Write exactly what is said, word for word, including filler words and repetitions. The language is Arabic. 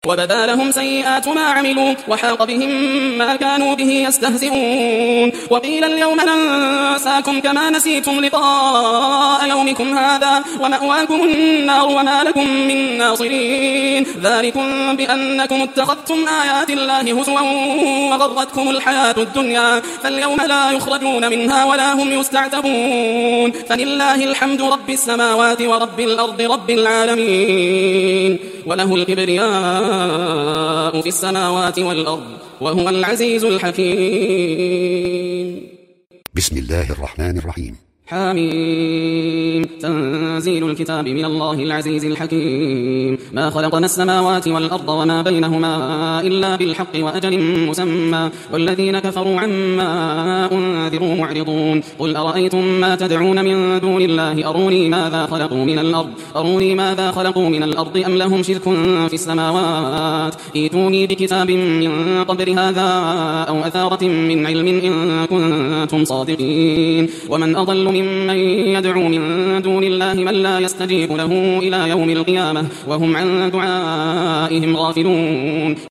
وبدا لهم سيئات ما عملوا وحاق بهم ما كانوا به يستهزئون وقيل اليوم ننساكم كما نسيتم لقاء يومكم هذا ومأواكم النار وما لكم من ناصرين ذلكم بأنكم اتخذتم آيات الله هزوا وغرتكم الحياة الدنيا فاليوم لا يخرجون منها ولا هم يستعتبون فلله الحمد رب السماوات ورب الأرض رب العالمين وله الكبرياء في السماوات والأرض وهو العزيز الحكيم. بسم الله الرحمن الرحيم. حميم تنزيل الكتاب من الله العزيز الحكيم ما خلقنا السماوات والأرض وما بينهما إلا بالحق وأجل مسمى والذين كفروا عما أنذروا معرضون قل أرأيتم ما تدعون من دون الله أروني ماذا خلقوا من الأرض أروني ماذا خلقوا من الأرض أم لهم شرك في السماوات ائتوني بكتاب من قبل هذا أو أثارة من علم إن كنتم صادقين ومن أضل ممن يدعو من دون الله من لا يستجيب له إلى يوم القيامة وهم عن دعائهم غافلون.